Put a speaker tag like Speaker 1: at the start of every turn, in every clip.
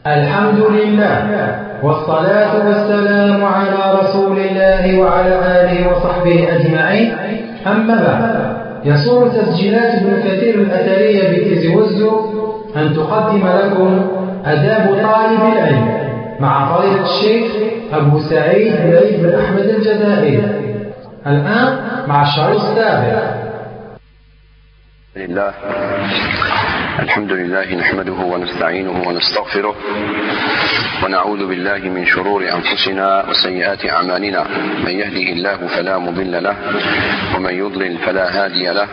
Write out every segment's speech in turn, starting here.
Speaker 1: الحمد لله والصلاة والسلام على رسول الله وعلى آله وصحبه أجمعين. أما بعد، يسر تسجيلات ابن كثير الأثرية بتيز وزو أن تقدم لكم أداب طالب العلم مع فضيلة الشيخ أبو سعيد بن أحمد الجزائري. الآن مع الشريط السابع.
Speaker 2: لله الحمد لله نحمده ونستعينه ونستغفره ونعوذ بالله من شرور أنفسنا وسيئات أعمالنا، من يهده الله فلا مضل له ومن يضلل فلا هادي له،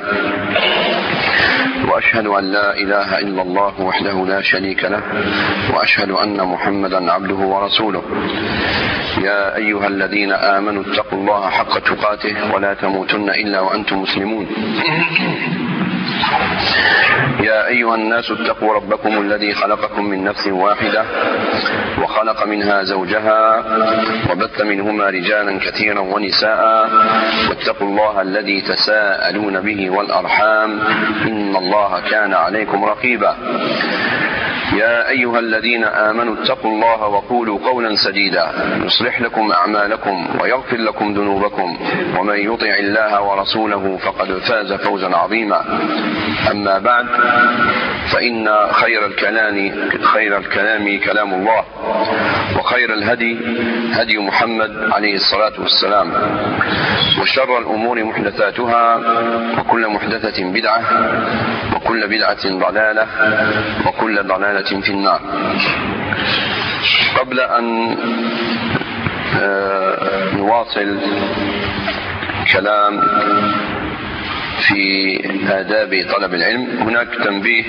Speaker 2: وأشهد أن لا إله إلا الله وحده لا شريك له، وأشهد أن محمدا عبده ورسوله. يا أيها الذين آمنوا اتقوا الله حق تقاته ولا تموتن إلا وأنتم مسلمون. يا أيها الناس اتقوا ربكم الذي خلقكم من نفس واحدة وخلق منها زوجها وبث منهما رجالا كثيرا ونساء، واتقوا الله الذي تساءلون به والأرحام إن الله كان عليكم رقيبا. يا أيها الذين آمنوا اتقوا الله وقولوا قولا سديدا يصلح لكم أعمالكم ويغفر لكم ذنوبكم، ومن يطع الله ورسوله فقد فاز فوزا عظيما. أما بعد، فإن خير الكلام كلام الله، وخير الهدي هدي محمد عليه الصلاة والسلام، وشر الأمور محدثاتها، وكل محدثة بدعة، وكل بدعة ضلالة، وكل ضلالة في النار. قبل أن نواصل كلام في آداب طلب العلم، هناك تنبيه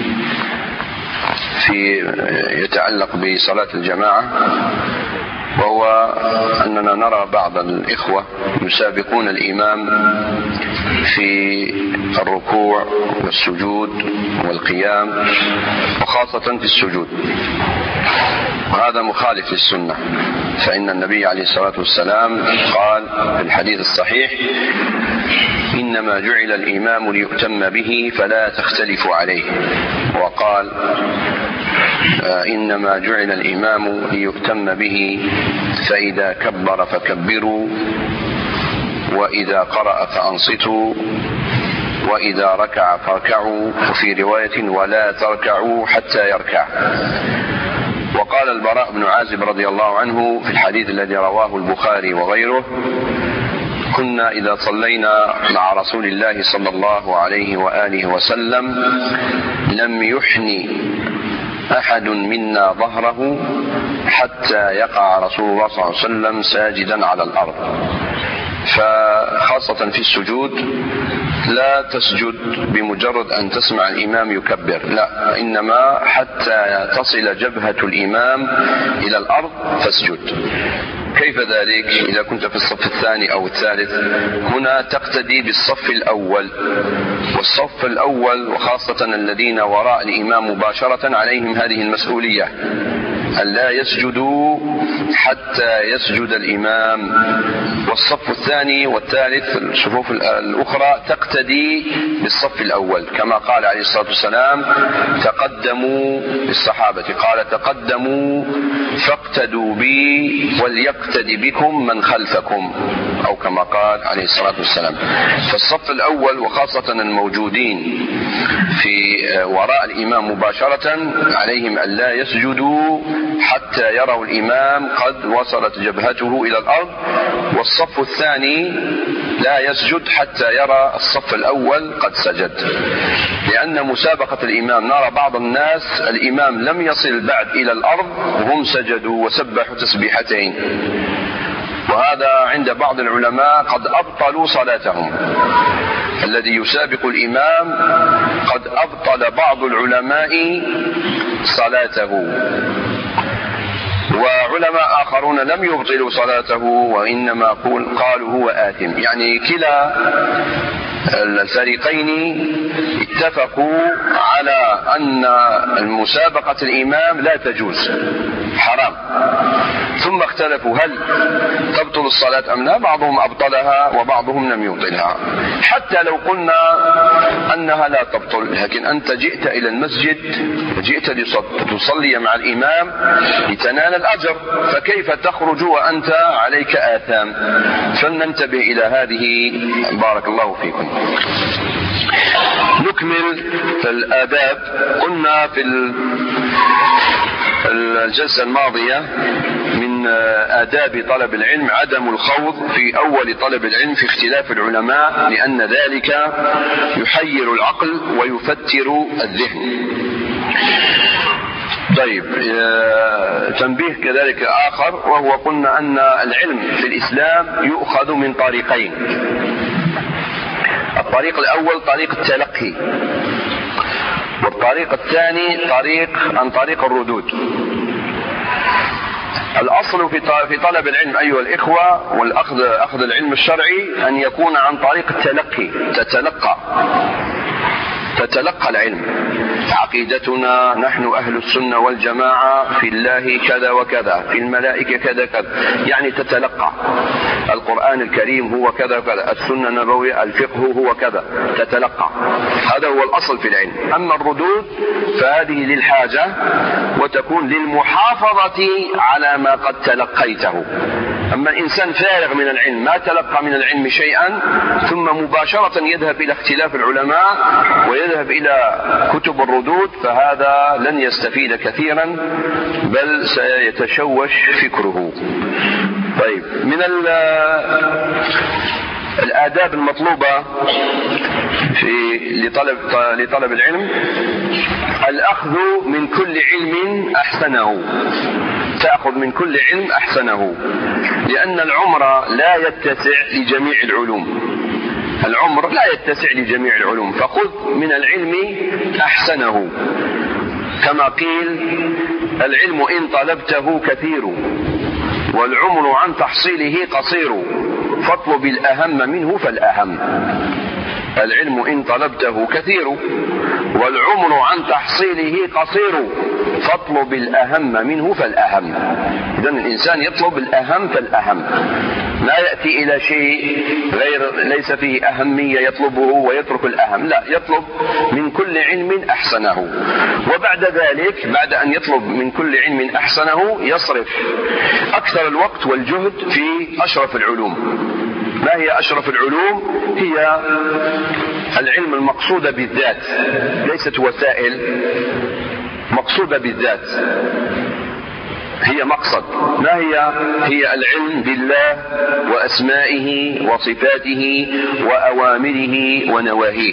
Speaker 2: يتعلق بصلاة الجماعة، وهو أننا نرى بعض الإخوة يسابقون الإمام في الركوع والسجود والقيام، وخاصة في السجود، وهذا مخالف للسنة. فإن النبي عليه الصلاة والسلام قال في الحديث الصحيح: إنما جعل الإمام ليؤتم به فلا تختلفوا عليه. وقال: إنما جعل الإمام ليؤتم به فإذا كبر فكبروا، وإذا قرأ فأنصتوا، وإذا ركع فاركعوا، وفي رواية: ولا تركعوا حتى يركع. وقال البراء بن عازب رضي الله عنه في الحديث الذي رواه البخاري وغيره: كنا إذا صلينا مع رسول الله صلى الله عليه وآله وسلم لم يحني أحد منا ظهره حتى يقع رسول الله صلى الله عليه وسلم ساجدا على الأرض. فخاصة في السجود لا تسجد بمجرد أن تسمع الإمام يكبر، لا، إنما حتى تصل جبهة الإمام إلى الأرض فاسجد. كيف ذلك؟ إذا كنت في الصف الثاني أو الثالث، هنا تقتدي بالصف الأول، والصف الأول وخاصة الذين وراء الإمام مباشرة عليهم هذه المسؤولية، ألا يسجدوا حتى يسجد الإمام. والصف الثاني والثالث الصفوف الأخرى تقتدي بالصف الأول، كما قال عليه الصلاة والسلام: تقدموا للصحابة، قال: تقدموا فاقتدوا بي وليقتدي بكم من خلفكم، أو كما قال عليه الصلاة والسلام. فالصف الأول وخاصة الموجودين في وراء الإمام مباشرة عليهم ألا يسجدوا حتى يروا الإمام قد وصلت جبهته إلى الأرض، والصف الثاني لا يسجد حتى يرى الصف الأول قد سجد. لأن مسابقة الإمام، نرى بعض الناس الإمام لم يصل بعد إلى الأرض وهم سجدوا وسبحوا تسبيحتين، وهذا عند بعض العلماء قد أبطلوا صلاتهم. الذي يسابق الإمام قد أبطل بعض العلماء صلاته، وعلماء آخرون لم يبطلوا صلاته وإنما قالوا هو آثم. يعني كلا الفريقين اتفقوا على أن مسابقة الإمام لا تجوز، حرام. ثم اختلفوا هل تبطل الصلاة أم لا، بعضهم أبطلها وبعضهم لم يبطلها. حتى لو قلنا أنها لا تبطل، لكن أنت جئت إلى المسجد، جئت لتصلي مع الإمام لتنال الأجر، فكيف تخرج وأنت عليك آثام؟ فلننتبه إلى هذه بارك الله فيكم. نكمل الآداب. قلنا في الجلسة الماضية من آداب طلب العلم عدم الخوض في أول طلب العلم في اختلاف العلماء، لأن ذلك يحير العقل ويفتر الذهن. طيب، تنبيه كذلك آخر، وهو قلنا أن العلم في الإسلام يؤخذ من طريقين. الطريق الأول طريق التلقي، والطريق الثاني عن طريق الردود. الأصل في طلب العلم أيها الإخوة والأخذ العلم الشرعي أن يكون عن طريق التلقي، تتلقى العلم. عقيدتنا نحن أهل السنة والجماعة في الله كذا وكذا، في الملائكة كذا كذا، يعني تتلقى. القرآن الكريم هو كذا وكذا، السنة النبوية، الفقه هو كذا، تتلقى. هذا هو الأصل في العلم. أما الردود فهذه للحاجة وتكون للمحافظة على ما قد تلقيته. أما الإنسان فارغ من العلم، ما تلقى من العلم شيئا، ثم مباشرة يذهب إلى اختلاف العلماء ويذهب إلى كتب الردود، فهذا لن يستفيد كثيرا بل سيتشوش فكره. طيب، من الآداب المطلوبة لطلب العلم الأخذ من كل علم أحسنه. تأخذ من كل علم أحسنه، لأن العمر لا يتسع لجميع العلوم. العمر لا يتسع لجميع العلوم، فخذ من العلم أحسنه. كما قيل: العلم إن طلبته كثير، والعمر عن تحصيله قصير، فاطلب الأهم منه فالأهم. العلم إن طلبته كثير، والعمر عن تحصيله قصير، فاطلب الأهم منه فالأهم. إذن الإنسان يطلب الأهم فالأهم، لا يأتي إلى شيء ليس فيه أهمية يطلبه ويترك الأهم، لا، يطلب من كل علم أحسنه. وبعد ذلك، بعد أن يطلب من كل علم أحسنه، يصرف أكثر الوقت والجهد في أشرف العلوم. ما هي أشرف العلوم؟ هي العلم المقصودة بالذات، ليست وسائل، مقصودة بالذات، هي مقصد. ما هي العلم بالله وأسمائه وصفاته وأوامره ونواهيه.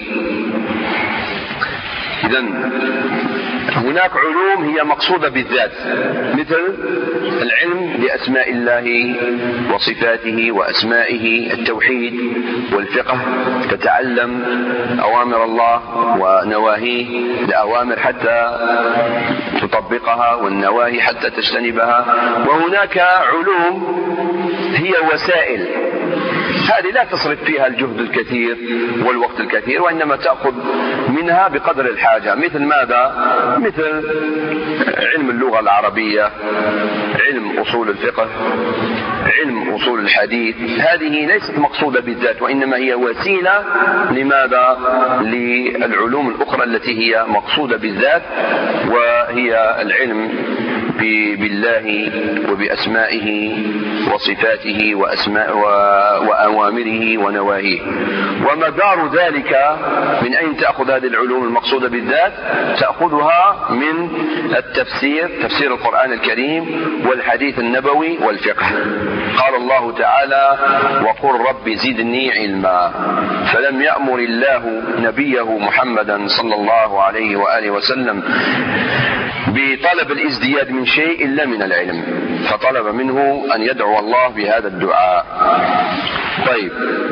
Speaker 2: إذن هناك علوم هي مقصودة بالذات، مثل العلم بأسماء الله وصفاته وأسمائه، التوحيد والفقه، تتعلم أوامر الله ونواهيه، الأوامر حتى تطبقها والنواهي حتى تجتنبها. وهناك علوم هي وسائل، هذه لا تصرف فيها الجهد الكثير والوقت الكثير، وإنما تأخذ منها بقدر الحاجة. مثل ماذا؟ مثل علم اللغة العربية، علم أصول الفقه، علم أصول الحديث. هذه ليست مقصودة بالذات، وإنما هي وسيلة لماذا؟ للعلوم الأخرى التي هي مقصودة بالذات، وهي العلم بالله وبأسمائه وصفاته وأوامره ونواهيه. ومدار ذلك من أين تأخذ هذه العلوم المقصودة بالذات؟ تأخذها من التفسير، تفسير القرآن الكريم والحديث النبوي والفقه. قال الله تعالى: وقل رب زدني علما. فلم يأمر الله نبيه محمدا صلى الله عليه وآله وسلم بطلب الازدياد من شيء إلا من العلم، فطلب منه أن يدعو الله بهذا الدعاء. طيب،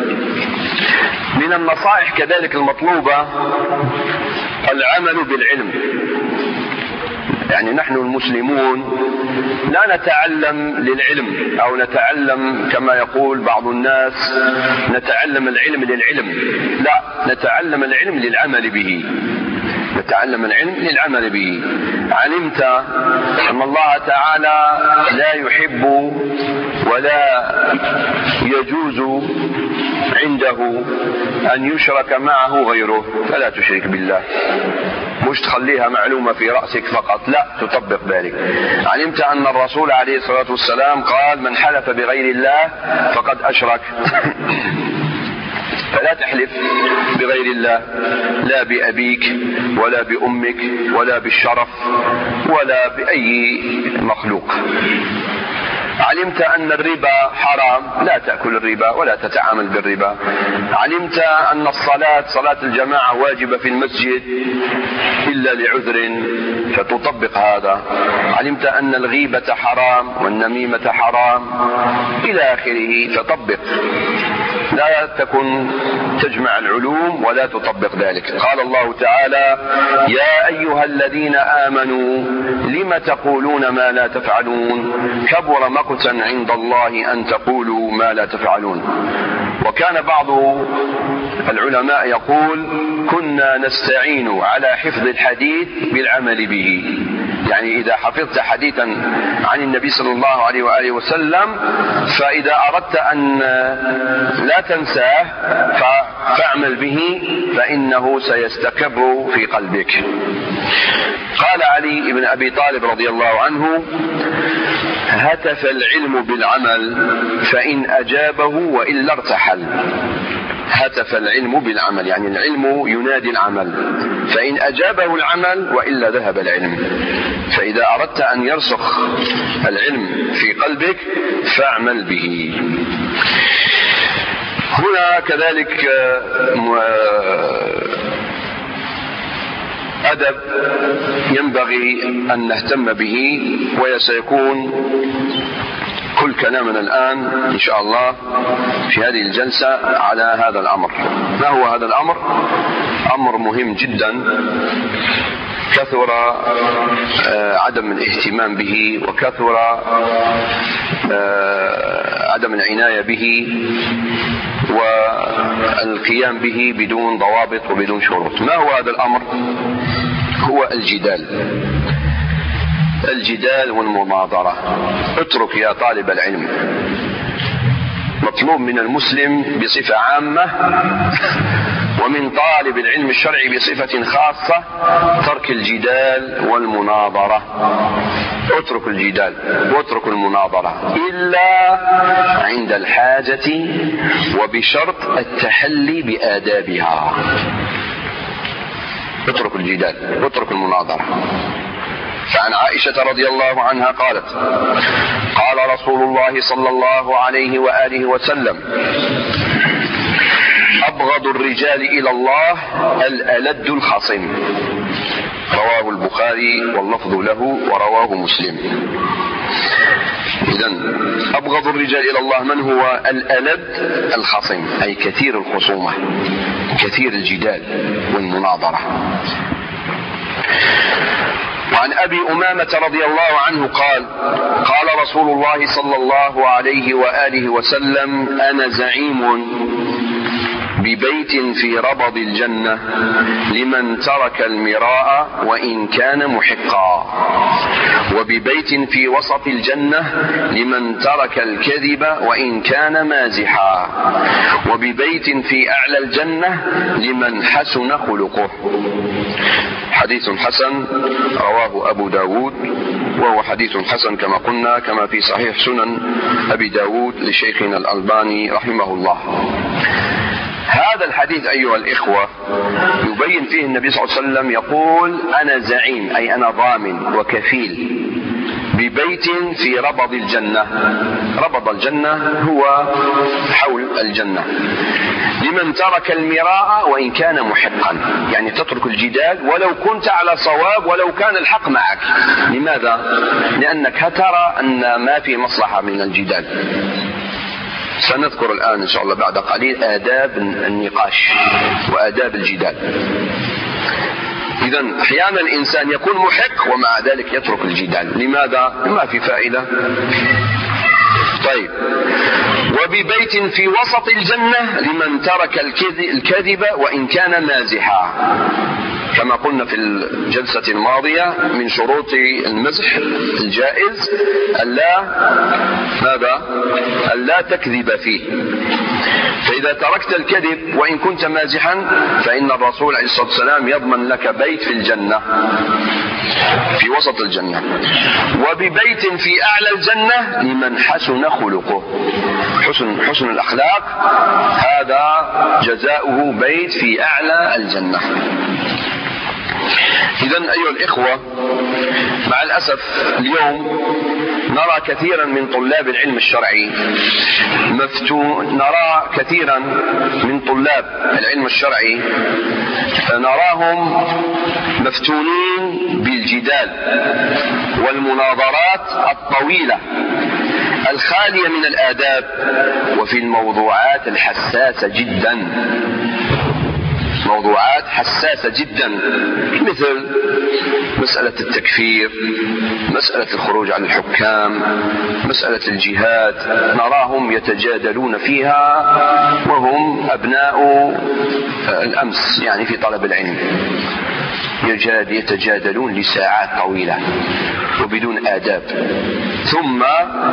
Speaker 2: من النصائح كذلك المطلوبة العمل بالعلم. يعني نحن المسلمون لا نتعلم للعلم، أو نتعلم كما يقول بعض الناس نتعلم العلم للعلم، لا، نتعلم العلم للعمل به. تتعلم العلم للعمل به. علمت أن الله تعالى لا يحب ولا يجوز عنده أن يشرك معه غيره، فلا تشرك بالله. مش تخليها معلومة في رأسك فقط، لا، تطبق ذلك. علمت أن الرسول عليه الصلاة والسلام قال: من حلف بغير الله فقد أشرك. فلا تحلف بغير الله، لا بأبيك ولا بأمك ولا بالشرف ولا بأي مخلوق. علمت أن الربا حرام، لا تأكل الربا ولا تتعامل بالربا. علمت أن صلاة الجماعة واجبة في المسجد إلا لعذر، فتطبق هذا. علمت أن الغيبة حرام والنميمة حرام إلى آخره، فطبق. لا تكن تجمع العلوم ولا تطبق ذلك. قال الله تعالى: يا أيها الذين آمنوا لم تقولون ما لا تفعلون كبر مقتا عند الله أن تقولوا ما لا تفعلون. وكان بعض العلماء يقول: كنا نستعين على حفظ الحديث بالعمل به. يعني إذا حفظت حديثا عن النبي صلى الله عليه وآله وسلم، فإذا أردت أن لا تنساه فاعمل به، فإنه سيستقر في قلبك. قال علي بن أبي طالب رضي الله عنه: هتف العلم بالعمل فإن أجابه وإلا ارتحل. هتف العلم بالعمل، يعني العلم ينادي العمل، فإن أجابه العمل وإلا ذهب العلم. فإذا أردت أن يرسخ العلم في قلبك فاعمل به. هنا كذلك أدب ينبغي أن نهتم به، وسيكون كل كلامنا الآن إن شاء الله في هذه الجلسة على هذا الأمر. ما هو هذا الأمر؟ أمر مهم جدا، كثر عدم الاهتمام به، وكثر عدم العناية به والقيام به بدون ضوابط وبدون شروط. ما هو هذا الأمر؟ هو الجدال والمناظرة. اترك يا طالب العلم، مطلوب من المسلم بصفة عامة ومن طالب العلم الشرعي بصفة خاصة ترك الجدال والمناظرة. اترك الجدال واترك المناظرة إلا عند الحاجة وبشرط التحلي بآدابها. اترك الجدال واترك المناظرة. فعن عائشة رضي الله عنها قالت: قال رسول الله صلى الله عليه وآله وسلم: أبغض الرجال إلى الله الألد الخصم. رواه البخاري واللفظ له ورواه مسلم. إذن أبغض الرجال إلى الله من هو؟ الألد الخصم، أي كثير الخصومة، كثير الجدال والمناظرة. وعن أبي أمامة رضي الله عنه قال: قال رسول الله صلى الله عليه وآله وسلم: أنا زعيم ببيت في ربض الجنة لمن ترك المراء وإن كان محقا، وببيت في وسط الجنة لمن ترك الكذب وإن كان مازحا، وببيت في أعلى الجنة لمن حسن خلقه. حديث حسن رواه أبو داود، وهو حديث حسن كما قلنا، كما في صحيح سنن أبي داود لشيخنا الألباني رحمه الله. هذا الحديث أيها الإخوة يبين فيه النبي صلى الله عليه وسلم يقول: أنا زعيم، أي أنا ضامن وكفيل ببيت في ربض الجنة. ربض الجنة هو حول الجنة، لمن ترك المراء وإن كان محقا، يعني تترك الجدال ولو كنت على صواب ولو كان الحق معك. لماذا؟ لأنك هترى أن ما في مصلحة من الجدال. سنذكر الآن إن شاء الله بعد قليل آداب النقاش وآداب الجدال. إذن أحيانا الإنسان يكون محق ومع ذلك يترك الجدال. لماذا؟ ما في فائدة. طيب، وببيت في وسط الجنة لمن ترك الكذب وإن كان مازحا. كما قلنا في الجلسة الماضية من شروط المزح الجائز ألا تكذب فيه. فإذا تركت الكذب وإن كنت مازحا فإن الرسول عليه الصلاة والسلام يضمن لك بيت في الجنة في وسط الجنة، وببيت في أعلى الجنة لمن حسن خلقه. حسن الأخلاق هذا جزاؤه بيت في أعلى الجنة. إذن أيها الإخوة، مع الأسف اليوم نرى كثيرا من طلاب العلم الشرعي نرى كثيرا من طلاب العلم الشرعي نراهم مفتونين بالجدال والمناظرات الطويلة الخالية من الآداب وفي الموضوعات الحساسة جدا، موضوعات حساسة جدا مثل مسألة التكفير، مسألة الخروج عن الحكام، مسألة الجهاد. نراهم يتجادلون فيها وهم أبناء الأمس يعني في طلب العلم، يتجادلون لساعات طويلة وبدون آداب. ثم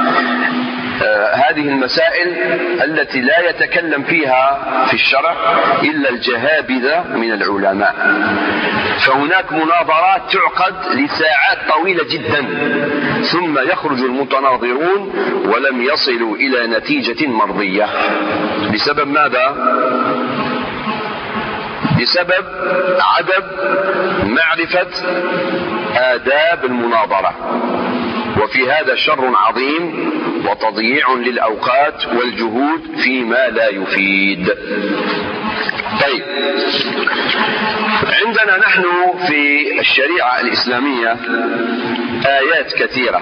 Speaker 2: هذه المسائل التي لا يتكلم فيها في الشرع إلا الجهابذة من العلماء، فهناك مناظرات تعقد لساعات طويلة جدا ثم يخرج المتناظرون ولم يصلوا إلى نتيجة مرضية. بسبب ماذا؟ بسبب عدم معرفة آداب المناظرة، وفي هذا شر عظيم وتضييع للأوقات والجهود فيما لا يفيد. طيب، عندنا نحن في الشريعة الإسلامية آيات كثيرة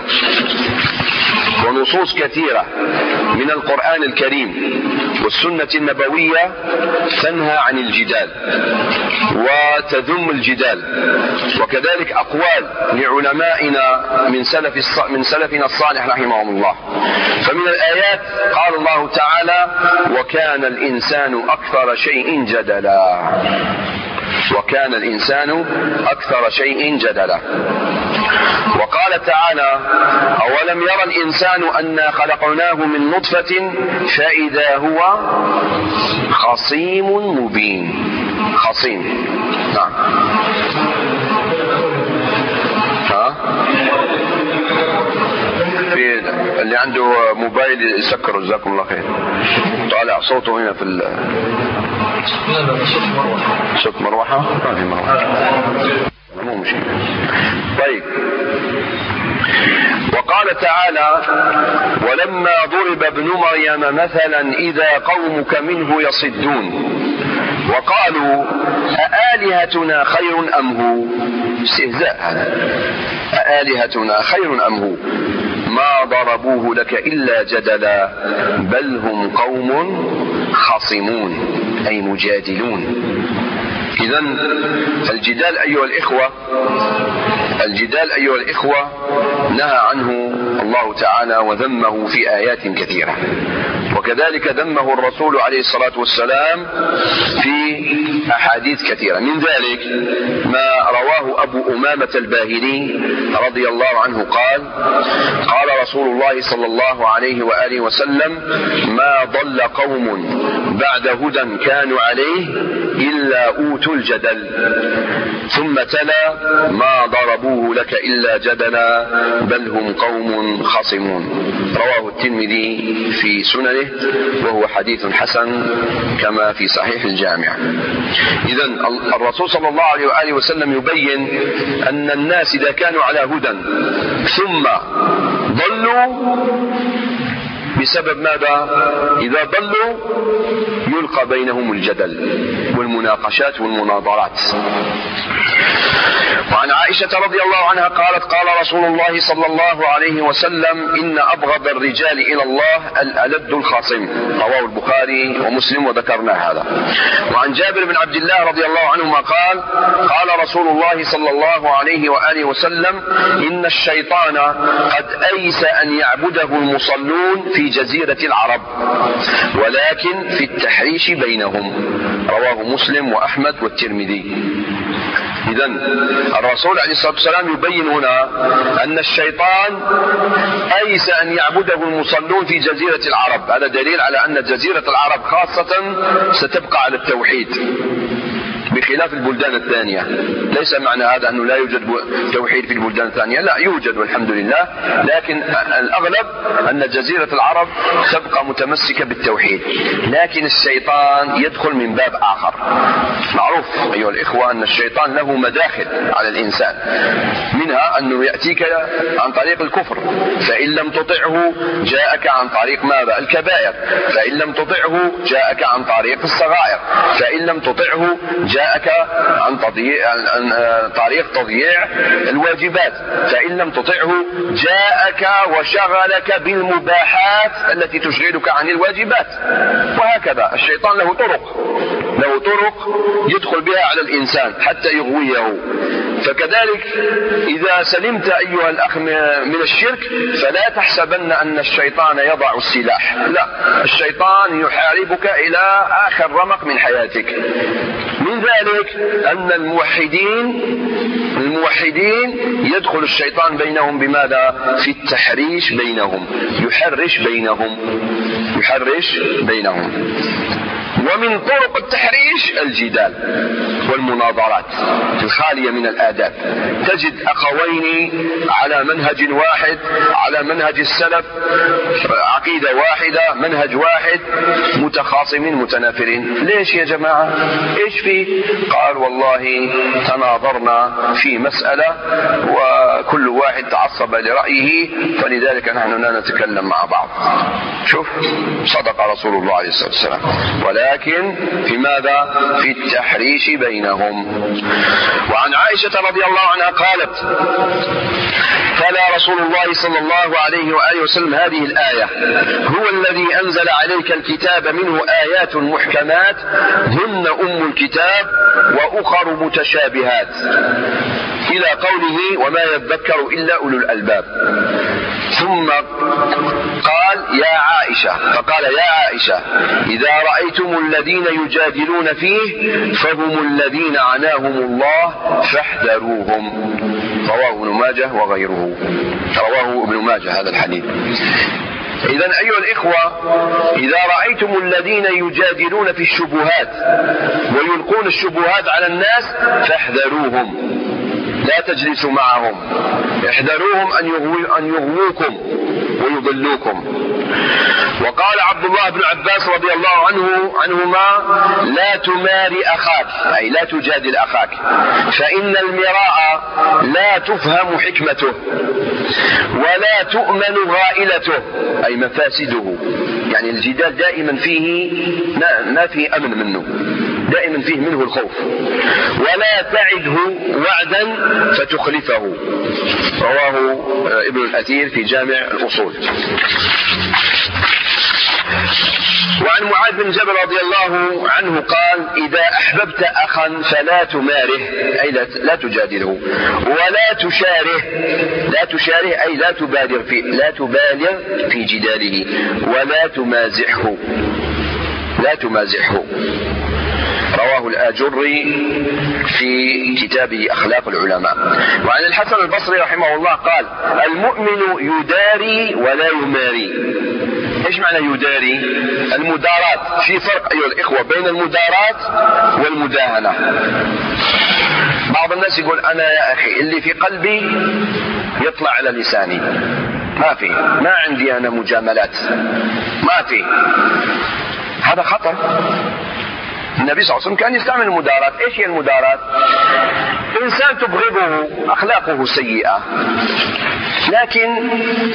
Speaker 2: ونصوص كثيرة من القرآن الكريم والسنة النبوية تنهى عن الجدال وتذم الجدال، وكذلك أقوال لعلمائنا من سلفنا الصالح رحمهم الله. فمن الآيات قال الله تعالى: وكان الإنسان أكثر شيء جدلا. وكان الإنسان أكثر شيء جدلا. وقال تعالى: أولم يرى الإنسان أنا خلقناه من نطفة فإذا هو خصيم مبين. خصيم، نعم. في اللي عنده موبايل يسكره، جزاكم الله خير. طالع صوته هنا في صوت مروحة. ما في مروحة، مو مشكلة. طيب، وقال تعالى: ولما ضرب ابن مريم مثلا إذا قومك منه يصدون وقالوا أآلهتنا خير أم هو. استهزاء هذا. أآلهتنا خير أم هو ما ضربوه لك إلا جدلا بل هم قوم خصمون، أي مجادلون. إذن الجدال أيها الإخوة نهى عنه الله تعالى وذمه في آيات كثيرة، وكذلك ذمه الرسول عليه الصلاة والسلام في أحاديث كثيرة. من ذلك ما رواه أبو أمامة الباهلي رضي الله عنه قال رسول الله صلى الله عليه وآله وسلم: ما ضل قوم بعد هدى كانوا عليه إلا أوتوا الجدل. ثم تلا: ما ضربوه لك إلا جدلا بل هم قوم خصمون. رواه الترمذي في سننه وهو حديث حسن كما في صحيح الجامع. إذن الرسول صلى الله عليه وآله وسلم يبين أن الناس إذا كانوا على هدى ثم ضلوا بسبب ماذا؟ إذا ضلوا يلقى بينهم الجدل والمناقشات والمناظرات. وعن عائشة رضي الله عنها قالت: قال رسول الله صلى الله عليه وسلم: إن أبغض الرجال إلى الله الألد الخاصم. رواه البخاري ومسلم وذكرنا هذا. وعن جابر بن عبد الله رضي الله عنهما قال: قال رسول الله صلى الله عليه وآله وسلم: إن الشيطان قد أيس أن يعبده المصلون في جزيرة العرب ولكن في التحريش بينهم. رواه مسلم وأحمد والترمذي. إذن الرسول عليه الصلاة والسلام يبين هنا أن الشيطان أيس أن يعبده المصلون في جزيرة العرب. هذا دليل على أن جزيرة العرب خاصة ستبقى على التوحيد بخلاف البلدان الثانية. ليس معنى هذا أنه لا يوجد توحيد في البلدان الثانية، لا يوجد والحمد لله، لكن الأغلب أن جزيرة العرب تبقى متمسكة بالتوحيد. لكن الشيطان يدخل من باب آخر. معروف أيها الإخوة أن الشيطان له مداخل على الإنسان، منها أنه يأتيك عن طريق الكفر، فإن لم تطعه جاءك عن طريق ماذا؟ الكبائر، فإن لم تطعه جاءك عن طريق الصغائر، فإن لم تطعه جاءك عن طريق تضييع الواجبات، فإن لم تطعه جاءك وشغلك بالمباحات التي تشغلك عن الواجبات. وهكذا الشيطان له طرق يدخل بها على الإنسان حتى يغويه. فكذلك إذا سلمت أيها الأخ من الشرك فلا تحسبن أن الشيطان يضع السلاح، لا، الشيطان يحاربك إلى آخر رمق من حياتك. من ذلك أن الموحدين يدخل الشيطان بينهم بماذا؟ في التحريش بينهم، يحرش بينهم. ومن طرق التحريش الجدال والمناظرات الخالية من الآداب. تجد أخوين على منهج واحد، على منهج السلف، عقيدة واحدة، منهج واحد، متخاصمين متنافرين. ليش يا جماعة؟ إيش فيه؟ قال والله تناظرنا في مسألة وكل واحد تعصب لرأيه فلذلك نحن لا نتكلم مع بعض. شوف، صدق رسول الله عليه الصلاة والسلام، ولكن في ماذا؟ في التحريش بينهم. وعن عائشة رضي الله عنها قالت: تلا رسول الله صلى الله عليه وآله وسلم هذه الآية: هو الذي أنزل عليك الكتاب منه آيات محكمات هن أم الكتاب وأخر متشابهات، إلى قوله: وما يذكر إلا أولو الألباب. ثم قال: يا عائشة، فقال: يا عائشة إذا رأيتم الذين يجادلون فيه فهم الذين عناهم الله فاحذروهم. رواه ابن ماجه وغيره، رواه ابن ماجه هذا الحديث. إذن أيها الإخوة، إذا رأيتم الذين يجادلون في الشبهات ويلقون الشبهات على الناس فاحذروهم، لا تجلسوا معهم، احذروهم أن يغووكم ويضلوكم. وقال عبد الله بن عباس رضي الله عنهما: لا تماري أخاك، أي لا تجادل أخاك، فإن المراء لا تفهم حكمته ولا تؤمن غائلته، أي مفاسده. يعني الجدال دائما فيه ما فيه أمن منه، دائما فيه منه الخوف. ولا تعده وعدا فتخلفه. رواه ابن الأثير في جامع الأصول. وعن معاذ بن جبل رضي الله عنه قال: إذا أحببت أخا فلا تماره، أي لا تجادله، ولا تشاره. لا تشاره أي لا تبالغ في جداله، ولا تمازحه. رواه الآجري في كتابه أخلاق العلماء. وعن الحسن البصري رحمه الله قال: المؤمن يداري ولا يماري. ايش معنى يداري؟ المدارات. في فرق أيها الإخوة بين المدارات والمداهنة. بعض الناس يقول: أنا يا أخي اللي في قلبي يطلع على لساني، ما عندي أنا مجاملات، ما في. هذا خطر. النبي صلى الله عليه وسلم كان يستعمل المدارات. ايش هي المدارات؟ انسان تبغضه، اخلاقه سيئة، لكن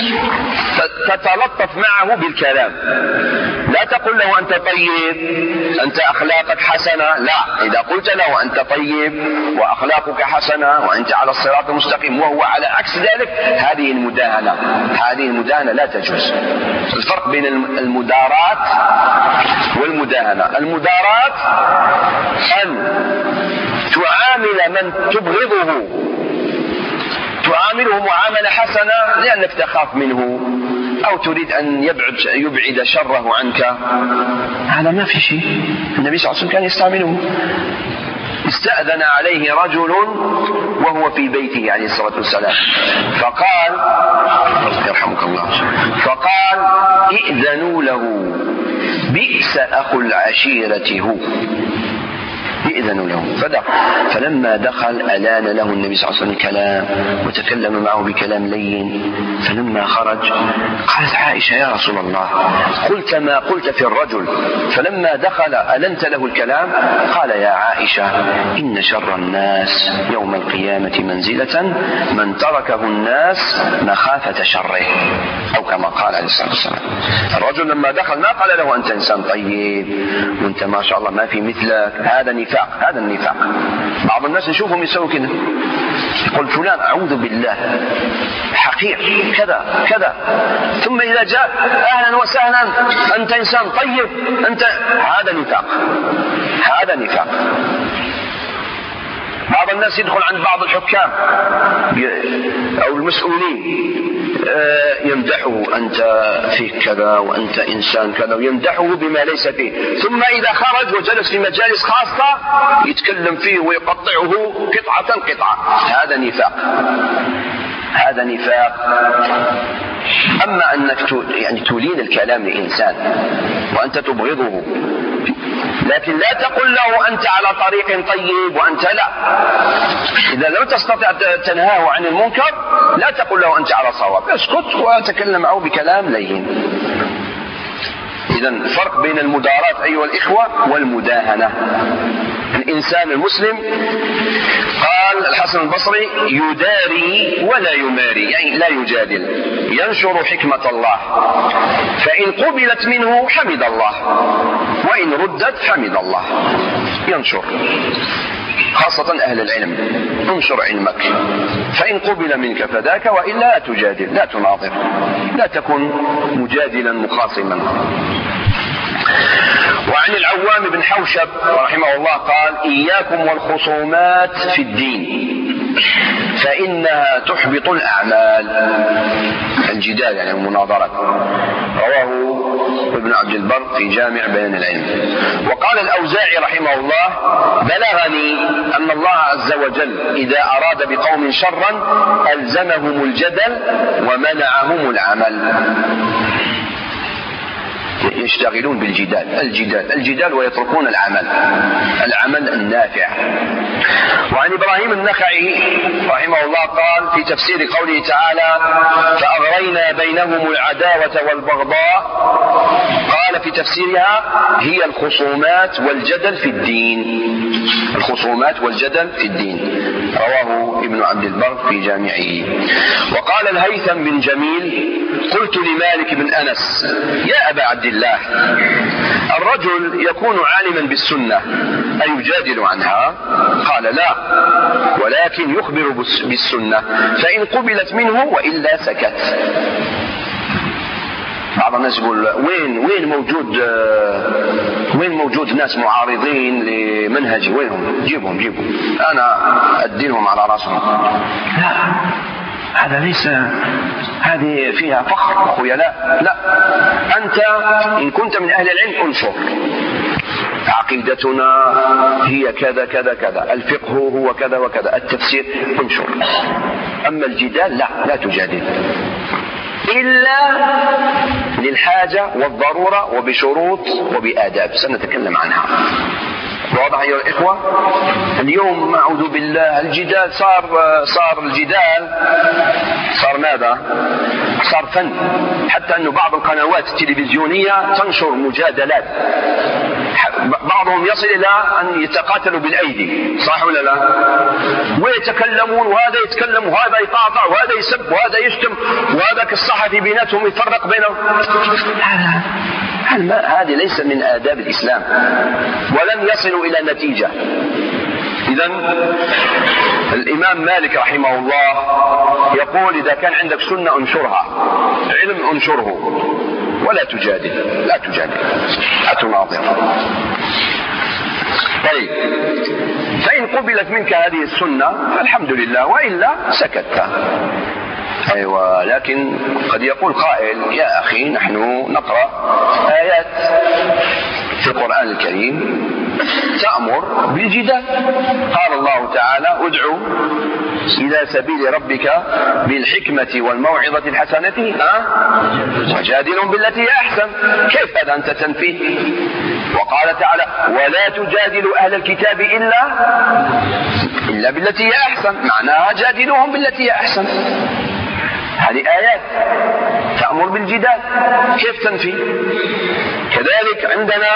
Speaker 2: تتلطف معه بالكلام، لا تقول له أنت طيب، أنت أخلاقك حسنة، لا. إذا قلت له أنت طيب وأخلاقك حسنة وأنت على الصراط المستقيم وهو على عكس ذلك، هذه المداهنة لا تجوز. الفرق بين المدارات والمداهنة: المدارات أن تعامل من تبغضه، تعامله معاملة حسنة لأنك تخاف منه أو تريد أن يبعد شره عنك. هذا ما في شيء. النبي صلى الله عليه وسلم كان استأذن عليه رجل وهو في بيته عليه الصلاة والسلام فقال يرحمك الله ائذنوا له بئس أخو العشيرة هو. إذن له فدخل. فلما دخل ألان له النبي صلى الله عليه وسلم الكلام وتكلم معه بكلام لين. فلما خرج قالت عائشة يا رسول الله قلت ما قلت في الرجل. فلما دخل ألنت له الكلام. قال يا عائشة إن شر الناس يوم القيامة منزلة من تركه الناس مخافة شره أو كما قال عليه الصلاة والسلام. الرجل لما دخل ما قال له أنت إنسان طيب وأنت ما شاء الله ما في مثلك. هذا نفاق. هذا النفاق. بعض الناس نشوفهم يسوي كده يقول فلان أعوذ بالله حقير كذا كذا ثم إذا جاء أهلا وسهلا أنت إنسان طيب أنت. هذا نفاق. هذا نفاق. بعض الناس يدخل عند بعض الحكام أو المسؤولين يمدحه أنت فيك كذا وأنت إنسان كذا ويمدحه بما ليس فيه. ثم إذا خرج وجلس في مجالس خاصة يتكلم فيه ويقطعه قطعة. هذا نفاق. هذا نفاق. أما أنك تلين الكلام لإنسان وأنت تبغضه لكن لا تقل له أنت على طريق طيب وأنت لا. إذا لم تستطع تنهاه عن المنكر لا تقل له أنت على صواب. اسكت وتكلم معه بكلام لين. إذن فرق بين المداراة أيها الإخوة والمداهنة. الإنسان المسلم قال الحسن البصري يداري ولا يماري يعني لا يجادل. ينشر حكمة الله فإن قبلت منه حمد الله وإن ردت حمد الله. ينشر خاصة أهل العلم. انشر علمك فإن قبل منك فذاك وإلا لا تجادل لا تناظر لا تكن مجادلا مخاصما. وعن العوام بن حوشب رحمه الله قال إياكم والخصومات في الدين فإنها تحبط الأعمال. الجدال يعني المناظرات. رواه ابن عبد البر في جامع بيان العلم. وقال الأوزاعي رحمه الله بلغني أن الله عز وجل إذا أراد بقوم شرا ألزمهم الجدل ومنعهم العمل. يشتغلون بالجدال ويتركون العمل النافع. وعن إبراهيم النخعي رحمه الله قال في تفسير قوله تعالى فأغرينا بينهم العداوة والبغضاء قال في تفسيرها هي الخصومات والجدل في الدين. الخصومات والجدل في الدين. رواه ابن عبد البر في جامعه. وقال الهيثم بن جميل قلت لمالك بن أنس يا أبا عبد الله الرجل يكون عالما بالسنة أيجادل عنها؟ قال لا ولكن يخبر بالسنة فإن قبلت منه وإلا سكت. بعض الناس يقول وين موجود ناس معارضين لمنهجي وينهم؟ جيبهم أنا أدينهم على رأسهم. لا هذا ليس هذه فيها فخر أخويا. لا أنت إن كنت من أهل العلم انشر عقيدتنا هي كذا كذا كذا الفقه هو كذا وكذا التفسير انشر. أما الجدال لا تجادل إلا للحاجة والضرورة وبشروط وبآداب سنتكلم عنها. واضح أيها الإخوة؟ اليوم أعوذ بالله الجدال صار الجدال صار ماذا؟ صار فن. حتى أن بعض القنوات التلفزيونية تنشر مجادلات بعضهم يصل إلى أن يتقاتلوا بالأيدي صح ولا لا؟ ويتكلمون وهذا يتكلم وهذا يقاطع وهذا يسب وهذا يشتم وهذا الصحفي بيناتهم يفرق بينهم. هذه ليس من آداب الإسلام ولن يصلوا إلى نتيجة. إذن الإمام مالك رحمه الله يقول إذا كان عندك سنة انشرها علم انشره ولا تجادل لا تناظر. طيب فإن قبلت منك هذه السنة فالحمد لله وإلا سكت. أيوة لكن قد يقول قائل يا أخي نحن نقرأ آيات في القرآن الكريم تأمر بالجدال. قال الله تعالى ادعو إلى سبيل ربك بالحكمة والموعظة الحسنة وجادلهم بالتي هي أحسن. كيف هذا أنت تنفيه؟ وقال تعالى ولا تجادلوا أهل الكتاب إلا بالتي هي أحسن، معناها جادلوهم بالتي هي أحسن. هذه آيات تأمر بالجدال، كيف تنفي؟ كذلك عندنا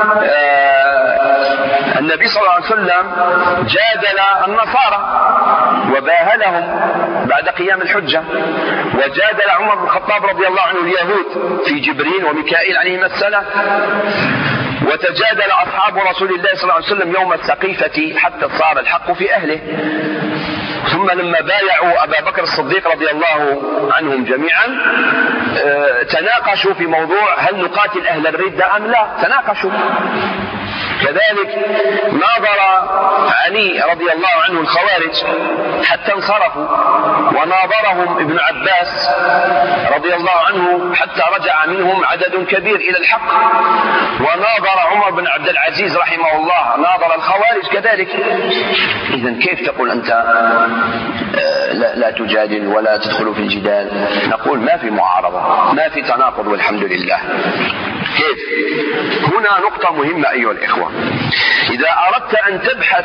Speaker 2: النبي صلى الله عليه وسلم جادل النصارى وباهلهم بعد قيام الحجة، وجادل عمر بن الخطاب رضي الله عنه اليهود في جبريل وميكائيل عليهما السلام، وتجادل أصحاب رسول الله صلى الله عليه وسلم يوم السقيفة حتى صار الحق في أهله. ثم لما بايعوا أبا بكر الصديق رضي الله عنهم جميعا تناقشوا في موضوع هل نقاتل أهل الردة أم لا، تناقشوا. كذلك ناظر علي رضي الله عنه الخوارج حتى انصرفوا، وناظرهم ابن عباس رضي الله عنه حتى رجع منهم عدد كبير إلى الحق، وناظر عمر بن عبد العزيز رحمه الله ناظر الخوارج كذلك. إذن كيف تقول أنت لا تجادل ولا تدخل في الجدال؟ نقول ما في معارضة، ما في تناقض والحمد لله. كيف؟ هنا نقطة مهمة أيها الإخوة. إذا أردت أن تبحث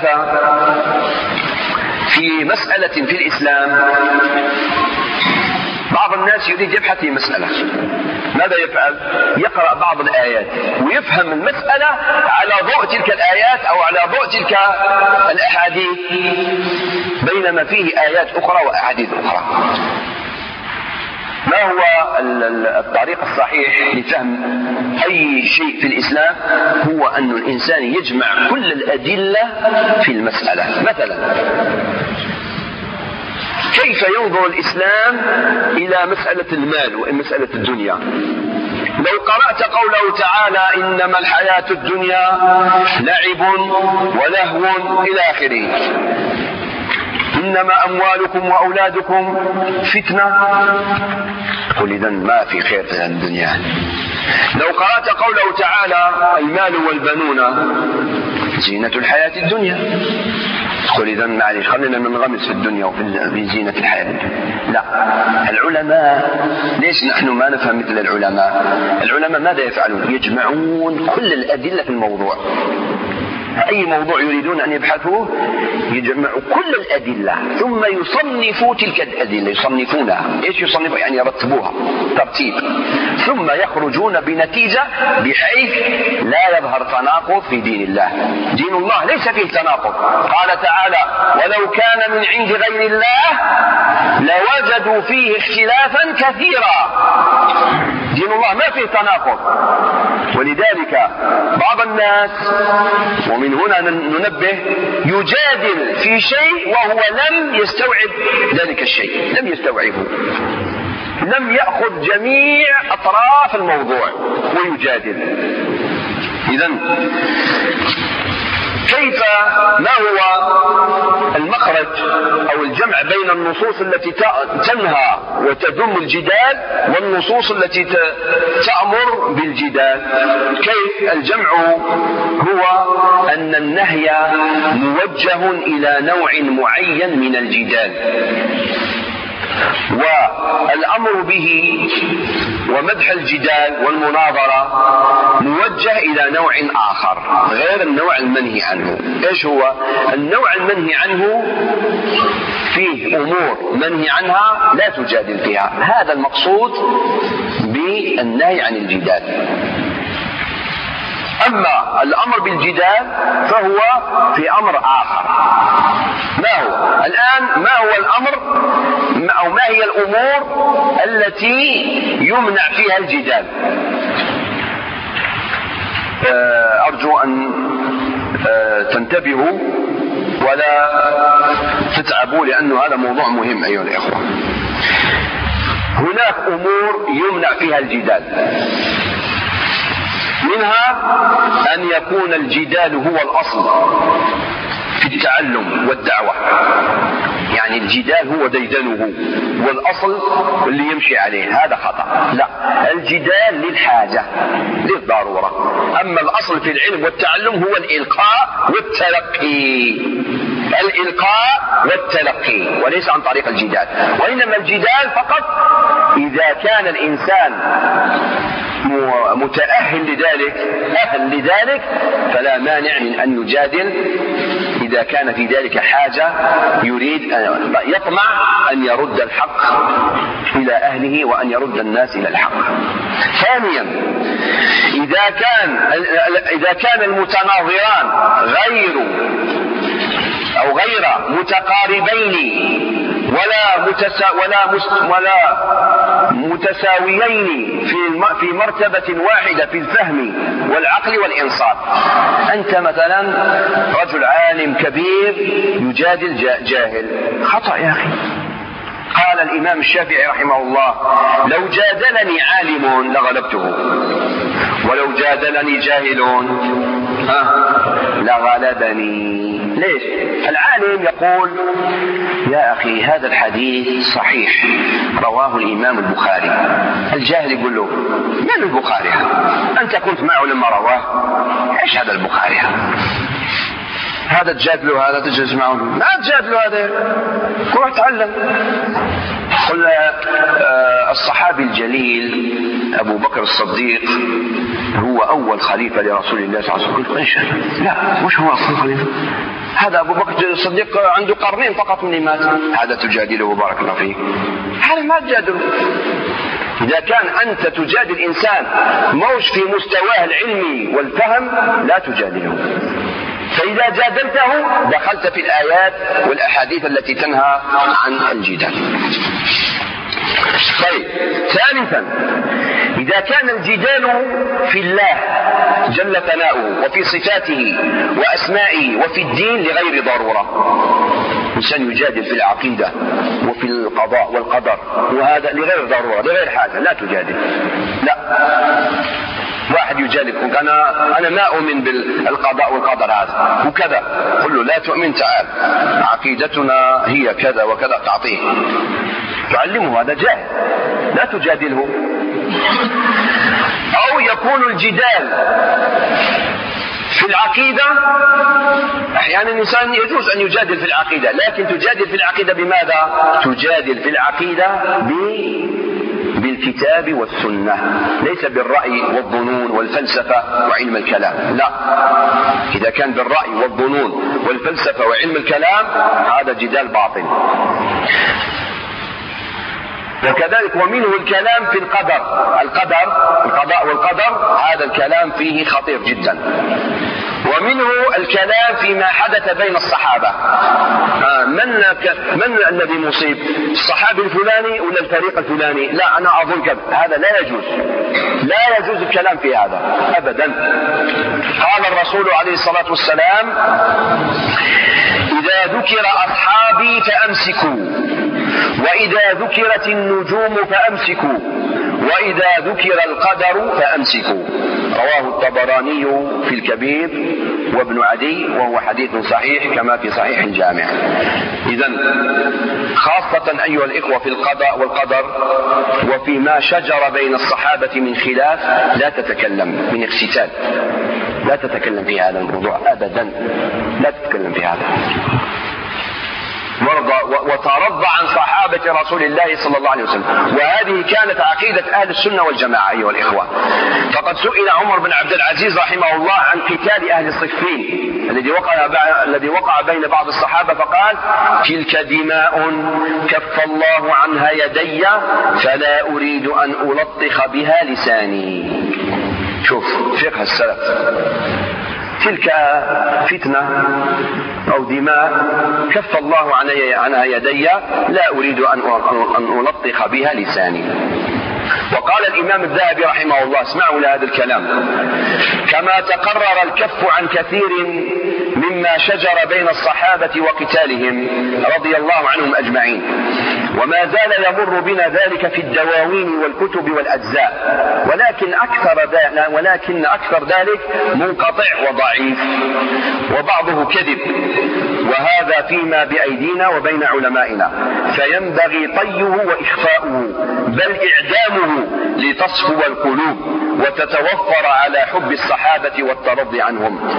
Speaker 2: في مسألة في الإسلام، بعض الناس يريد يبحث في مسألة، ماذا يفعل؟ يقرأ بعض الآيات ويفهم المسألة على ضوء تلك الآيات أو على ضوء تلك الأحاديث، بينما فيه آيات أخرى وأحاديث أخرى. ما هو الطريق الصحيح لفهم أي شيء في الإسلام؟ هو أن الإنسان يجمع كل الأدلة في المسألة. مثلا كيف ينظر الإسلام إلى مسألة المال ومسألة الدنيا؟ لو قرأت قوله تعالى إنما الحياة الدنيا لعب ولهو إلى آخره، إنما أموالكم وأولادكم فتنة، قل إذن ما في خير في الدنيا. لو قرأت قوله تعالى المال والبنون زينة الحياة الدنيا، قل إذن معلش خلينا ننغمس في الدنيا وفي زينة الحياة الدنيا. لا، العلماء ليش نحن ما نفهم مثل العلماء؟ العلماء ماذا يفعلون؟ يجمعون كل الأدلة في الموضوع. أي موضوع يريدون أن يبحثوه يجمعوا كل الأدلة ثم يصنفوا تلك الأدلة، يصنفونها. إيش يصنفوا؟ يعني يرتبوها ترتيب، ثم يخرجون بنتيجة بحيث لا يظهر تناقض في دين الله. دين الله ليس فيه تناقض. قال تعالى ولو كان من عند غير الله لوجدوا فيه اختلافا كثيرا. دين الله ما فيه تناقض. ولذلك بعض الناس، ومن هنا ننبه، يجادل في شيء وهو لم يستوعب ذلك الشيء، لم يستوعبه، لم يأخذ جميع أطراف الموضوع ويجادل. إذن كيف، ما هو المخرج أو الجمع بين النصوص التي تنهى وتذم الجدال والنصوص التي تأمر بالجدال؟ كيف الجمع؟ هو أن النهي موجه إلى نوع معين من الجدال، والأمر به ومدح الجدال والمناظرة موجه إلى نوع آخر غير النوع المنهي عنه. إيش هو النوع المنهي عنه؟ فيه أمور منهي عنها لا تجادل فيها، هذا المقصود بالنهي عن الجدال. أما الأمر بالجدال فهو في أمر آخر. ما هو الآن؟ ما هو الأمر أو ما هي الأمور التي يمنع فيها الجدال؟ أرجو أن تنتبهوا ولا تتعبوا، لأنه هذا موضوع مهم أيها الإخوة. هناك أمور يمنع فيها الجدال، منها أن يكون الجدال هو الأصل في التعلم والدعوة. يعني الجدال هو ديدنه والأصل اللي يمشي عليه، هذا خطأ. لا، الجدال للحاجة للضرورة. أما الأصل في العلم والتعلم هو الإلقاء والتلقي، الإلقاء والتلقي، وليس عن طريق الجدال. وإنما الجدال فقط إذا كان الإنسان متأهل لذلك، أهل لذلك، فلا مانع من أن يجادل إذا كان في ذلك حاجة يريد يطمع أن يرد الحق إلى أهله وأن يرد الناس إلى الحق. ثانيا، إذا كان المتناظران غير متقاربين ولا متساويين في مرتبة واحدة في الفهم والعقل والإنصاف. أنت مثلا رجل عالم كبير يجادل جاهل، خطأ يا أخي. قال الإمام الشافعي رحمه الله: لو جادلني عالم لغلبته، ولو جادلني جاهل لغلبني. ليش؟ العالم يقول: يا أخي هذا الحديث صحيح رواه الإمام البخاري. الجاهل يقول له: من البخاري؟ أنت كنت معه لما رواه؟ إيش هذا البخاري؟ هذا تجادله، هذا تجلس معه، ما تجادله، هذا روح تعلم. قل الصحابي الجليل أبو بكر الصديق هو أول خليفة لرسول الله صلى الله عليه وسلم. إيش؟ لا، مش هو أول خليفة، هذا أبو بكر الصديق عنده قرنين فقط من مات. هذا تجادله بارك الله فيك، هذا ما تجادله. إذا كان أنت تجادل إنسان موش في مستواه العلمي والفهم لا تجادله، فإذا جادلته دخلت في الآيات والأحاديث التي تنهى عن الجدال. طيب، ثالثا، إذا كان الجدال في الله جل ثناؤه وفي صفاته وأسمائه وفي الدين لغير ضرورة، إنسان يجادل في العقيدة وفي القضاء والقدر، وهذا لغير ضرورة لغير حاجة، لا تجادل. لا، واحد يجادل: أنا ما أؤمن بالقضاء والقدر هذا وكذا، قل له: لا تؤمن، تعال عقيدتنا هي كذا وكذا، تعطيه، تعلمه، هذا جاهل، لا تجادله. أو يكون الجدال في العقيدة، أحيانا الإنسان يجوز أن يجادل في العقيدة، لكن تجادل في العقيدة بماذا؟ تجادل في العقيدة بالكتاب والسنة، ليس بالرأي والظنون والفلسفة وعلم الكلام. لا، إذا كان بالرأي والظنون والفلسفة وعلم الكلام هذا جدال باطل. وكذلك ومنه الكلام في القضاء والقدر، هذا الكلام فيه خطير جدا. ومنه الكلام فيما حدث بين الصحابة، من الذي مصيب، الصحابي الفلاني ولا الفريق الفلاني؟ لا، أنا أظن كذا، هذا لا يجوز، لا يجوز الكلام في هذا أبدا. قال الرسول عليه الصلاة والسلام: إذا ذكر أصحابي فأمسكوا، وإذا ذكرت النجوم فأمسكوا، وإذا ذكر القدر فأمسكوا. رواه الطبراني في الكبير وابن عدي، وهو حديث صحيح كما في صحيح الجامع. إذن خاصة أيها الإخوة في القضاء والقدر وفيما شجر بين الصحابة من خلاف لا تتكلم، من اقتتال لا تتكلم في هذا الموضوع أبدا، لا تتكلم في هذا. وترضى عن صحابة رسول الله صلى الله عليه وسلم، وهذه كانت عقيدة أهل السنة والجماعة أيها الإخوة. فقد سئل عمر بن عبد العزيز رحمه الله عن قتال أهل الصفين الذي وقع بين بعض الصحابة، فقال: تلك دماء كف الله عنها يدي، فلا أريد أن ألطخ بها لساني. شوف فقه السلف، تلك فتنة أو دماء كف الله عنها يدي، لا أريد أن ألطخ بها لساني. وقال الإمام الذهبي رحمه الله، اسمعوا لهذا الكلام: كما تقرر الكف عن كثير مما شجر بين الصحابة وقتالهم رضي الله عنهم أجمعين، وما زال يمر بنا ذلك في الدواوين والكتب والأجزاء، ولكن أكثر ذلك منقطع وضعيف، وبعضه كذب، وهذا فيما بأيدينا وبين علمائنا، فينبغي طيه وإخفاؤه بل إعدامه لتصفو القلوب وتتوفر على حب الصحابة والترضي عنهم،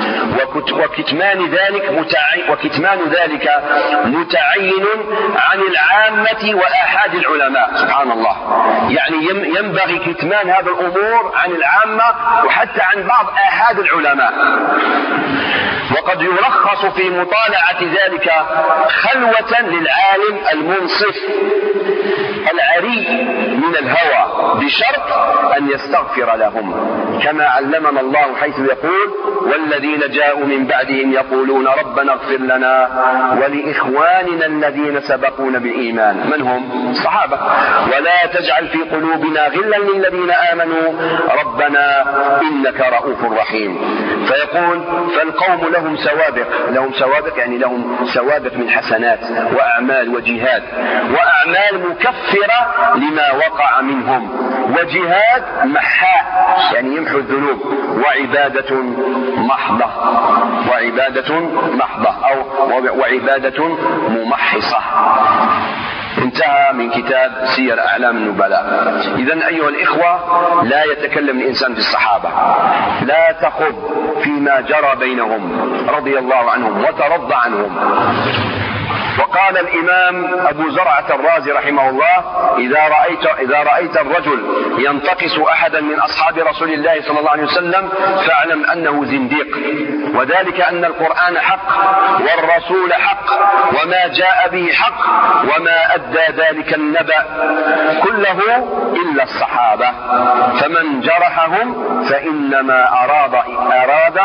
Speaker 2: وكتمان ذلك متعين عن العامة وآحاد العلماء. سبحان الله، يعني ينبغي كتمان هذا الأمور عن العامة وحتى عن بعض آحاد العلماء. وقد يرخص في مطالعة ذلك خلوة للعالم المنصف العري من الهوى بشرط أن يستغفر لهم، كما علمنا الله حيث يقول: والذين جاءوا من بعدهم يقولون ربنا اغفر لنا ولإخواننا الذين سبقونا بالإيمان. من هم؟ الصحابة. ولا تجعل في قلوبنا غلا للذين آمنوا ربنا إنك رؤوف رحيم. فيقول: فالقوم لهم سوابق يعني لهم سوابق من حسنات وأعمال وجهاد، وأعمال مكفرة لما وقع منهم، وجهاد محاء يعني يمحو الذنوب، وعبادة محضة أو وعبادة ممحصة. انتهى من كتاب سير أعلام النبلاء. إذن أيها الإخوة، لا يتكلم الإنسان في الصحابة، لا تخض فيما جرى بينهم رضي الله عنهم وترضى عنهم. وقال الإمام أبو زرعة الرازي رحمه الله: إذا رأيت الرجل ينتقص أحدا من أصحاب رسول الله صلى الله عليه وسلم فاعلم أنه زنديق، وذلك أن القرآن حق والرسول حق وما جاء به حق، وما أدى ذلك النبأ كله إلا الصحابة، فمن جرحهم فإنما أراد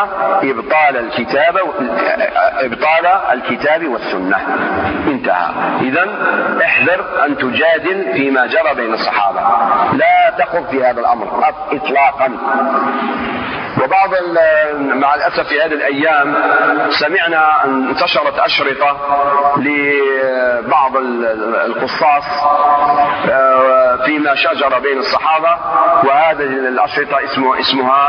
Speaker 2: إبطال الكتاب والسنة. انتهى. إذن احذر أن تجادل فيما جرى بين الصحابة، لا تخض في هذا الأمر إطلاقا. وبعض مع الأسف في هذه الأيام سمعنا انتشرت أشرطة لبعض القصاص فيما شجر بين الصحابة، وهذه الأشرطة اسمها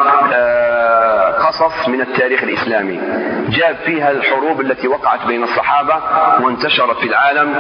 Speaker 2: قصص من التاريخ الإسلامي، جاب فيها الحروب التي وقعت بين الصحابة وانتشرت في العالم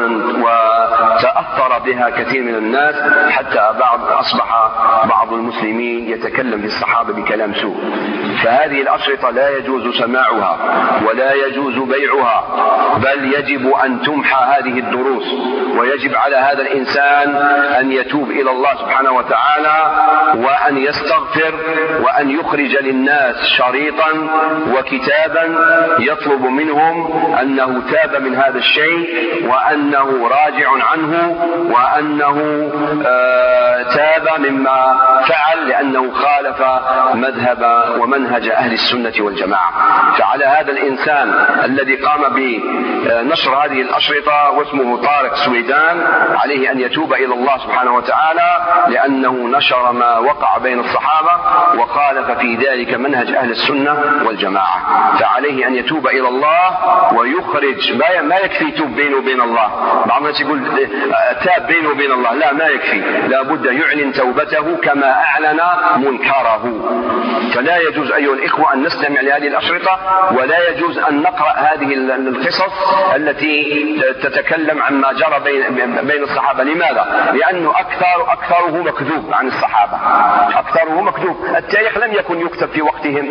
Speaker 2: وتأثر بها كثير من الناس، حتى أصبح بعض المسلمين يتكلم في الصحابة بكلام سوء. فهذه الأشرطة لا يجوز سماعها ولا يجوز بيعها، بل يجب أن تمحى هذه الدروس، ويجب على هذا الإنسان أن يتوب إلى الله سبحانه وتعالى وأن يستغفر، وأن يخرج للناس شريطا وكتابا يطلب منهم أنه تاب من هذا الشيء، وأنه راجع عنه، وأنه تاب مما فعل لأنه خالف مذهب ومنهج أهل السنة والجماعة. فعلى هذا الإنسان الذي قام بنشر هذه الأشرطة واسمه طارق سويدان عليه أن يتوب إلى الله سبحانه وتعالى، لأنه نشر ما وقع بين الصحابة وخالف في ذلك منهج أهل السنة والجماعة. فعليه أن يتوب إلى الله ويخرج، ما يكفي توب بينه وبين الله. بعض الناس يقول تاب بينه وبين الله، لا، ما يكفي، لا بد يعلن توبته كما أعلن منكره. فلا يجوز أيها الإخوة أن نستمع لهذه الأشرطة، ولا يجوز أن نقرأ هذه القصص التي تتكلم عن ما جرى بين الصحابة. لماذا؟ لأنه أكثره مكذوب عن الصحابة، أكثره مكذوب. التاريخ لم يكن يكتب في وقتهم،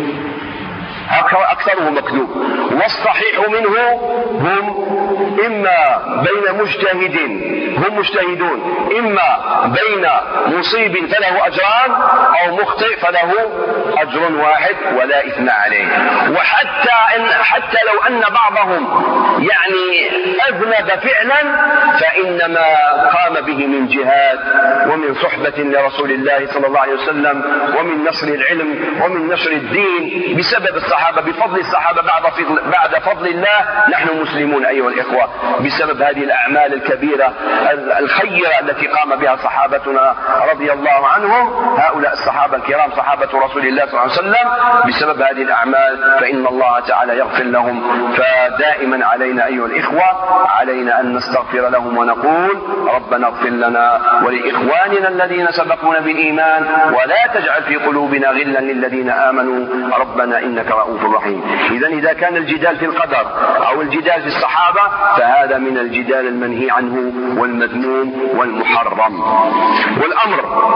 Speaker 2: أكثره مكذوب. والصحيح منه هم إما بين مجتهد هم مجتهدون، إما بين مصيب فله أجران أو مخطئ فله أجر واحد ولا إثم عليه. حتى لو أن بعضهم يعني أذنب فعلا، فإنما قام به من جهاد ومن صحبة لرسول الله صلى الله عليه وسلم ومن نشر العلم ومن نشر الدين بسبب الصحابة الصحابة بفضل الصحابة بعد فضل الله نحن مسلمون أيها الإخوة، بسبب هذه الأعمال الكبيرة الخيرة التي قام بها صحابتنا رضي الله عنهم. هؤلاء الصحابة الكرام صحابة رسول الله صلى الله عليه وسلم بسبب هذه الأعمال فإن الله تعالى يغفر لهم. فدائما علينا أيها الإخوة علينا أن نستغفر لهم ونقول ربنا اغفر لنا ولإخواننا الذين سبقونا بالإيمان ولا تجعل في قلوبنا غلا للذين آمنوا ربنا إنك رؤوف رحيم. إذا كان الجدال في القدر أو الجدال في الصحابة فهذا من الجدال المنهي عنه والمذموم والمحرم. والأمر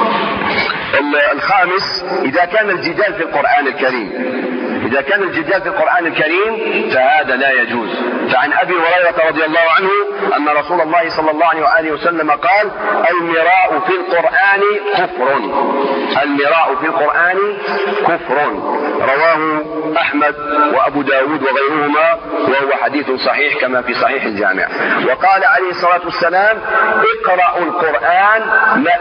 Speaker 2: الخامس إذا كان الجدال في القرآن الكريم، إذا كان الجدال في القرآن الكريم فهذا لا يجوز. فعن أبي هريرة رضي الله عنه أن رسول الله صلى الله عليه وآله وسلم قال المراء في القرآن كفر، المراء في القرآن كفر. رواه أحمد وأبو داود وغيرهما وهو حديث صحيح كما في صحيح الجامع. وقال عليه الصلاة والسلام اقرأوا القرآن ما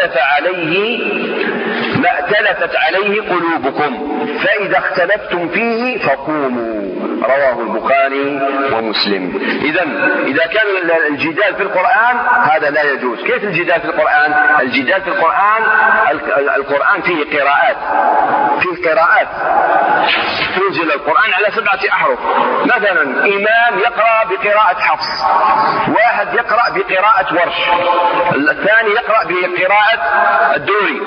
Speaker 2: ائتلفت عليه قلوبكم فإذا اختلفتم فيه فقوموا. رواه البخاري ومسلم. إذا كان الجدال في القرآن هذا لا يجوز. كيف الجدال في القرآن؟ الجدال في القرآن فيه قراءات، فيه قراءات. تنزل القرآن على 7 أحرف. مثلا إمام يقرأ بقراءة حفص، واحد يقرأ بقراءة ورش، الثاني يقرأ بقراءة الدوري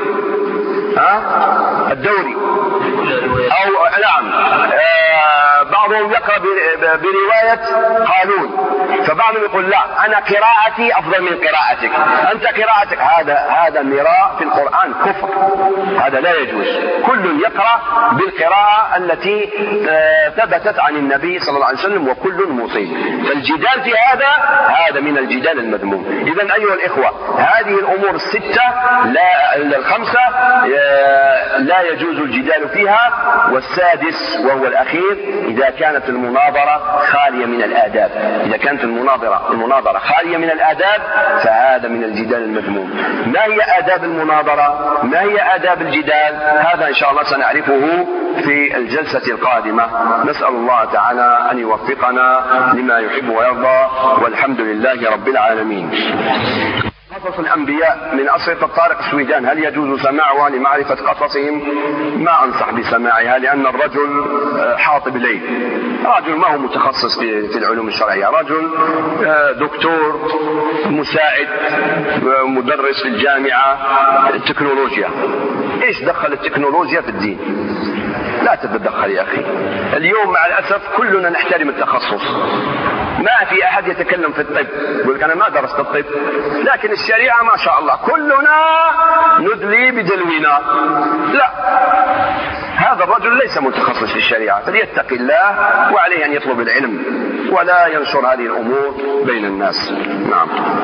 Speaker 2: الدوري أو نعم بعضهم يقرأ برواية قانون. فبعضهم يقول لا أنا قراءتي أفضل من قراءتك، أنت قراءتك. هذا مراء في القرآن كفر، هذا لا يجوز. كل يقرأ بالقراءة التي ثبتت عن النبي صلى الله عليه وسلم وكل مصيب. فالجدال في هذا من الجدال المذموم. إذن أيها الإخوة هذه الأمور الخمسة لا يجوز الجدال فيها. والسادس وهو الأخير إذا كانت المناظرة خالية من الآداب. إذا كانت المناظرة خالية من الآداب فهذا من الجدال المذموم. ما هي آداب المناظرة؟ ما هي آداب الجدال؟ هذا إن شاء الله سنعرفه في الجلسة القادمة. نسأل الله تعالى أن يوفقنا لما يحب ويرضى والحمد لله رب العالمين. قصص الأنبياء من أسرة طارق السويدان هل يجوز سماعها لمعرفة قصصهم؟ ما أنصح بسماعها لأن الرجل حاطب ليل، رجل ما هو متخصص في العلوم الشرعية، رجل دكتور مساعد مدرس في الجامعة. التكنولوجيا إيش دخل التكنولوجيا في الدين؟ لا تتدخل يا أخي. اليوم مع الأسف كلنا نحترم التخصص، ما في أحد يتكلم في الطب يقول لك أنا ما درست الطب، لكن الشريعة ما شاء الله كلنا ندلي بدلونا. لا، هذا الرجل ليس متخصص في الشريعة، فليتقي الله وعليه أن يطلب العلم ولا ينشر هذه الأمور بين الناس. نعم.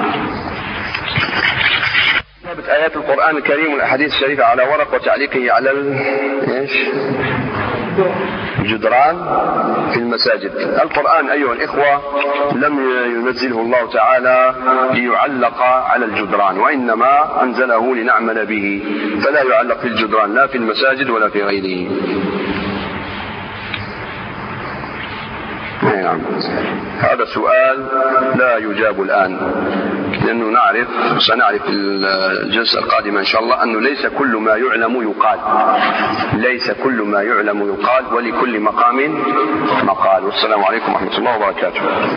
Speaker 2: كتابة آيات القرآن الكريم والأحاديث الشريفة على ورق وتعليقه على الجدران في المساجد. القرآن أيها الإخوة لم ينزله الله تعالى ليعلق على الجدران، وإنما أنزله لنعمل به، فلا يعلق في الجدران لا في المساجد ولا في غيره. نعم. هذا سؤال لا يجاب الآن، لأنه سنعرف في الجلسة القادمة إن شاء الله أنه ليس كل ما يعلم يقال، ليس كل ما يعلم يقال، ولكل مقام مقال. والسلام عليكم ورحمة الله وبركاته.